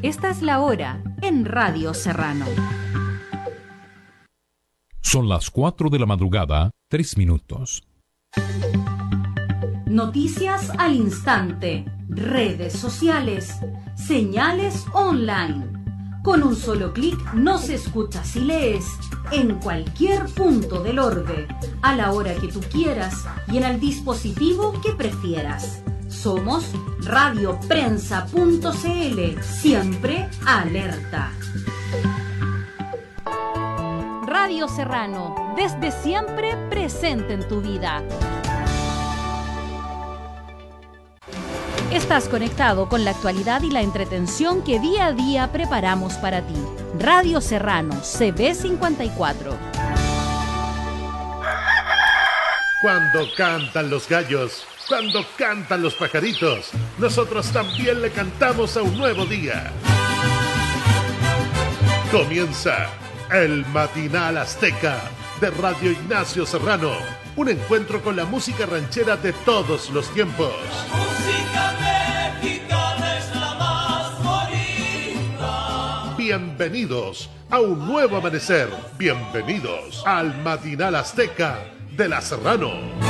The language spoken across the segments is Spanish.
Esta es la hora en Radio Serrano. Son las 4 de la madrugada, 3 minutos. Noticias al instante, redes sociales, señales online. Con un solo clic nos escuchas y lees en cualquier punto del orbe, a la hora que tú quieras y en el dispositivo que prefieras. Somos radioprensa.cl, siempre alerta. Radio Serrano, desde siempre presente en tu vida. Estás conectado con la actualidad y la entretención que día a día preparamos para ti. Radio Serrano, CB54. Cuando cantan los gallos, cuando cantan los pajaritos, nosotros también le cantamos a un nuevo día. Comienza el Matinal Azteca de Radio Ignacio Serrano, un encuentro con la música ranchera de todos los tiempos. La música mexicana es la más bonita. Bienvenidos a un nuevo amanecer, bienvenidos al Matinal Azteca de la Serrano.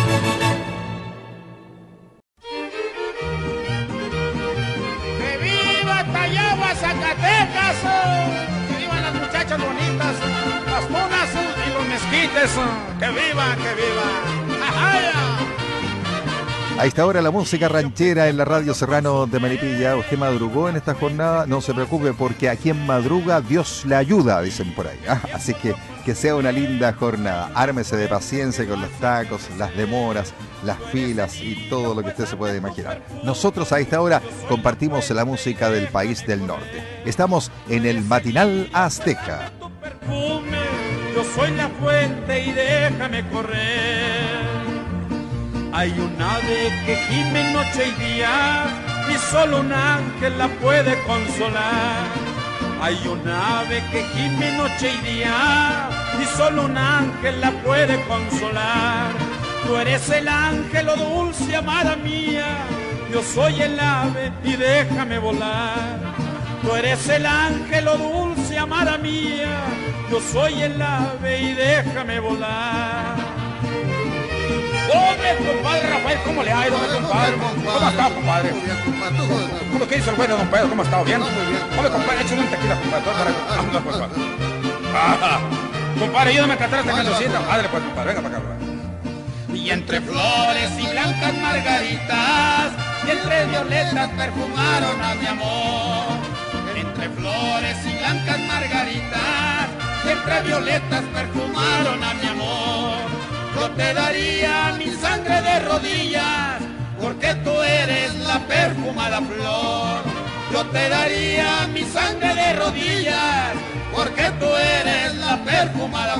¡Que viva Tayagua, Zacatecas! ¡Que vivan las muchachas bonitas, las monas y los mezquites! ¡Que viva, que viva! ¡Ajaya! A esta hora la música ranchera en la Radio Serrano de Melipilla. ¿Usted madrugó en esta jornada? No se preocupe, porque a quien madruga Dios le ayuda, dicen por ahí. Así que sea una linda jornada. Ármese de paciencia con los tacos, las demoras, las filas y todo lo que usted se puede imaginar. Nosotros a esta hora compartimos la música del país del norte. Estamos en el Matinal Azteca. Yo soy la fuente y déjame correr. Hay un ave que gime noche y día y solo un ángel la puede consolar. Hay un ave que gime noche y día y solo un ángel la puede consolar. Tú eres el ángel, oh dulce amada mía, yo soy el ave y déjame volar. Tú eres el ángel, oh dulce amada mía, yo soy el ave y déjame volar. ¡Hombre, compadre Rafael! ¿Cómo le ha ido, compadre? ¿Cómo está, compadre? ¿Cómo que dice el bueno, don Pedro? ¿Cómo ha estado? ¿Bien? Hombre, compadre, échale un tequila, compadre. Vamos, pues, compadre, ayúdame a cantar esta cancioncita. Padre, pues, compadre, venga para acá. Y entre flores y blancas margaritas, y entre violetas perfumaron a mi amor. Entre flores y blancas margaritas, y entre violetas perfumaron a mi amor. Yo te daría mi sangre de rodillas, porque tú eres la perfumada flor. Yo te daría mi sangre de rodillas, porque tú eres la perfumada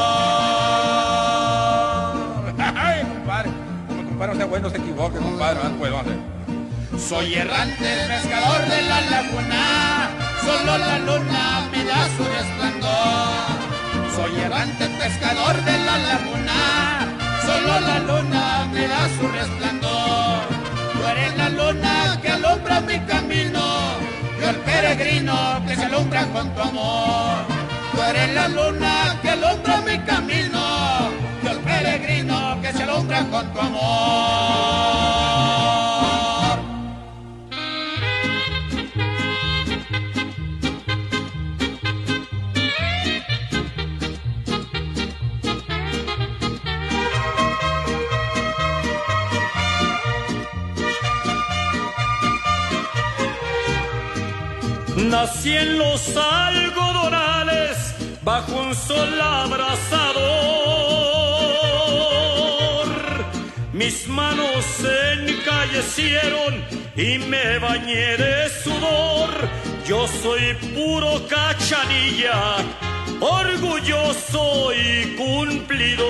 flor. Ay, compadre, como compadre no sea bueno, no se equivoque, compadre, no puedo hacer. Soy errante pescador de la laguna, solo la luna me da su resplandor. Soy errante pescador de la laguna, solo la luna me da su resplandor. Tú eres la luna que alumbra mi camino, yo el peregrino que se alumbra con tu amor. Tú eres la luna que alumbra mi camino, yo el peregrino que se alumbra con tu amor. Nací en los algodonales bajo un sol abrasador. Mis manos se encallecieron y me bañé de sudor. Yo soy puro cachanilla, orgulloso y cumplidor.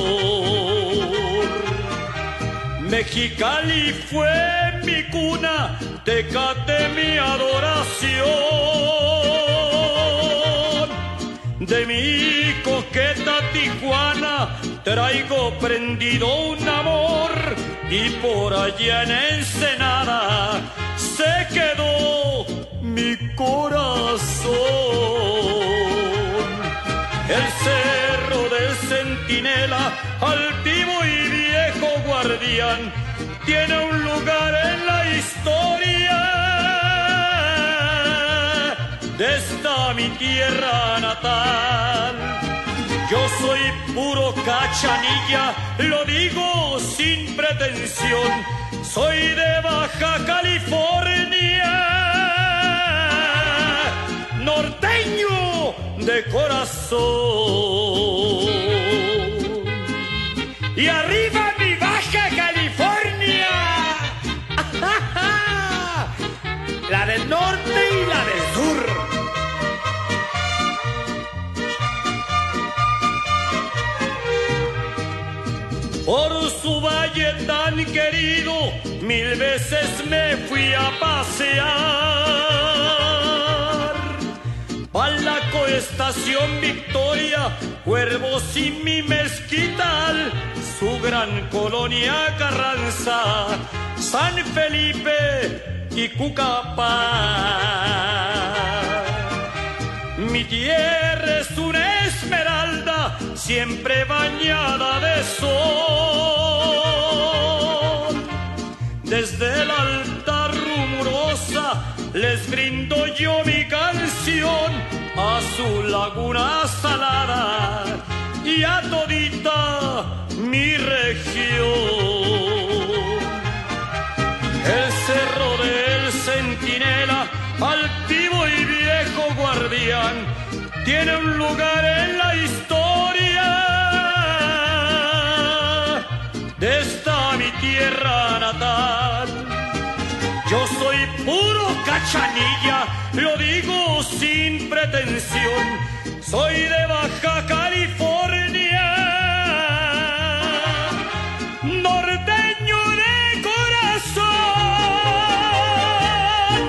Mexicali fue mi cuna, Tecate mi adoración. De mi coqueta Tijuana traigo prendido un amor, y por allá en Ensenada se quedó mi corazón. El cerro del Centinela, altivo y viejo guardián, tiene un lugar en la historia de esta mi tierra natal. Yo soy puro cachanilla, lo digo sin pretensión, soy de Baja California, norteño de corazón. Y arriba mi Baja California, la del norte y la del sur. Por su valle tan querido, 1000 veces me fui a pasear. Pa' la coestación Victoria, Cuervos y mi mezquital, su gran colonia Carranza, San Felipe y Cucapá. Mi tierra es una esmeralda, siempre bañada de sol. Desde la alta rumorosa les brindo yo mi canción a su laguna salada y a todita mi región. El cerro del Centinela, altivo y viejo guardián, tiene un lugar en la historia de esta mi tierra natal. Yo soy puro cachanilla, lo digo sin pretensión, soy de Baja California, norteño de corazón.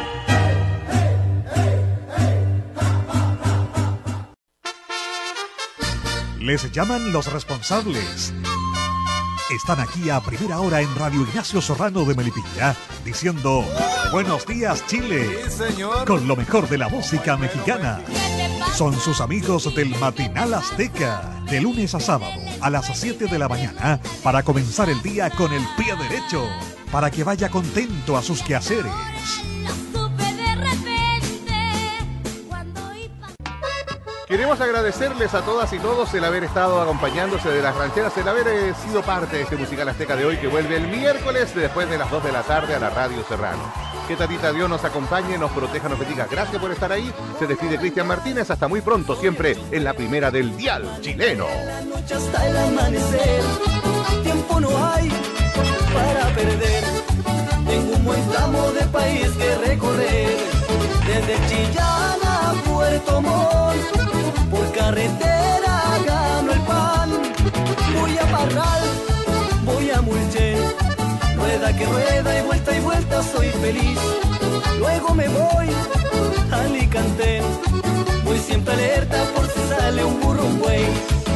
Les llaman los responsables. Están aquí a primera hora en Radio Ignacio Serrano de Melipilla, diciendo buenos días Chile, sí, señor, con lo mejor de la música mexicana. Son sus amigos del Matinal Azteca, de lunes a sábado a las 7 de la mañana, para comenzar el día con el pie derecho, para que vaya contento a sus quehaceres. Queremos agradecerles a todas y todos el haber estado acompañándose de las rancheras, el haber sido parte de este Musical Azteca de hoy, que vuelve el miércoles después de las 2 de la tarde a la Radio Serrano. Que Tatita Dios nos acompañe, nos proteja, nos bendiga. Gracias por estar ahí. Se despide Cristian Martínez. Hasta muy pronto, siempre en la primera del dial chileno. La noche hasta el amanecer, tiempo no hay para perder. Tengo un buen tramo de país que recorrer, desde Chillán a Puerto Montt. Por carretera gano el pan, voy a Parral, voy a Mulchen, rueda que rueda y vuelta soy feliz. Luego me voy a Alicante, voy siempre alerta por si sale un burro, un buey.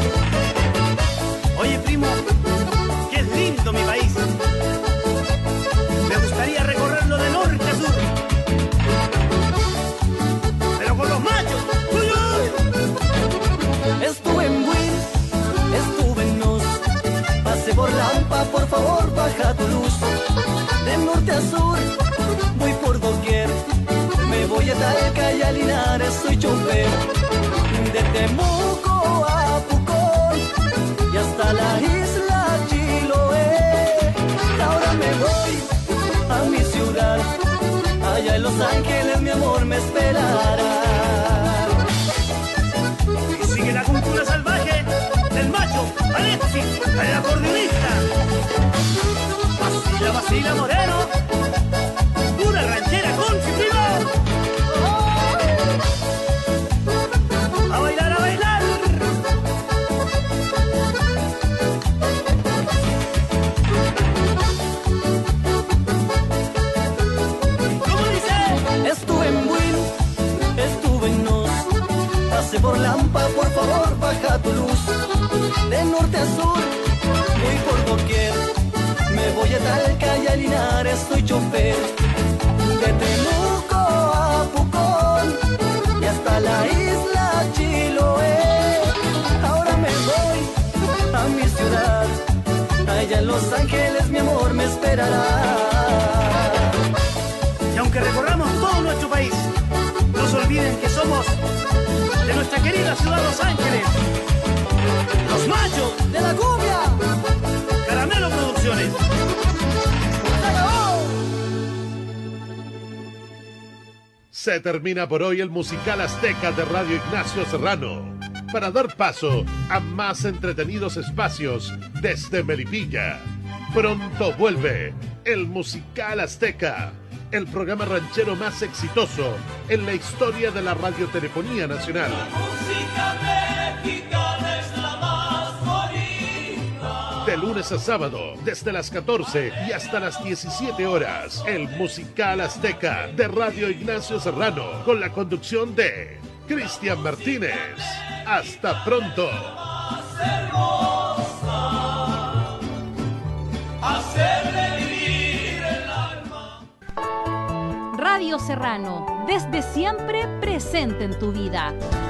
Oye primo, qué lindo mi país, me gustaría recorrerlo de norte a sur, pero con los machos. Estuve en Buin, estuve en Nos, pasé por Lampa, por favor baja tu luz. De norte a sur, voy por doquier, me voy a Talca y a Linares, soy chofer. De Temuco a Pucón y hasta la isla Chiloé. Ahora me voy a mi ciudad, allá en Los Ángeles mi amor me esperará. Sigue la cultura salvaje del macho, Alexis, el acordeonista. Vacila, vacila Moreno, pura ranchera con su primo. A bailar, a bailar. ¿Cómo dice? Estuve en Buin, estuve en Nos, pasé por Lampa, por favor baja tu luz. De norte a sur, voy por doquier, me voy a Talca y a Linares, soy chofer. De Temuco a Pucón esperará. Y aunque recorramos todo nuestro país, no se olviden que somos de nuestra querida ciudad Los Ángeles, los machos de la cumbia, Caramelo Producciones. Se termina por hoy el musical azteca de Radio Ignacio Serrano, para dar paso a más entretenidos espacios desde Melipilla. Pronto vuelve el musical azteca, el programa ranchero más exitoso en la historia de la radiotelefonía nacional. La música mexicana es la más bonita. De lunes a sábado, desde las 14 y hasta las 17 horas, el musical azteca de Radio Ignacio Serrano, con la conducción de Cristian Martínez. Hasta pronto. Radio Serrano, desde siempre presente en tu vida.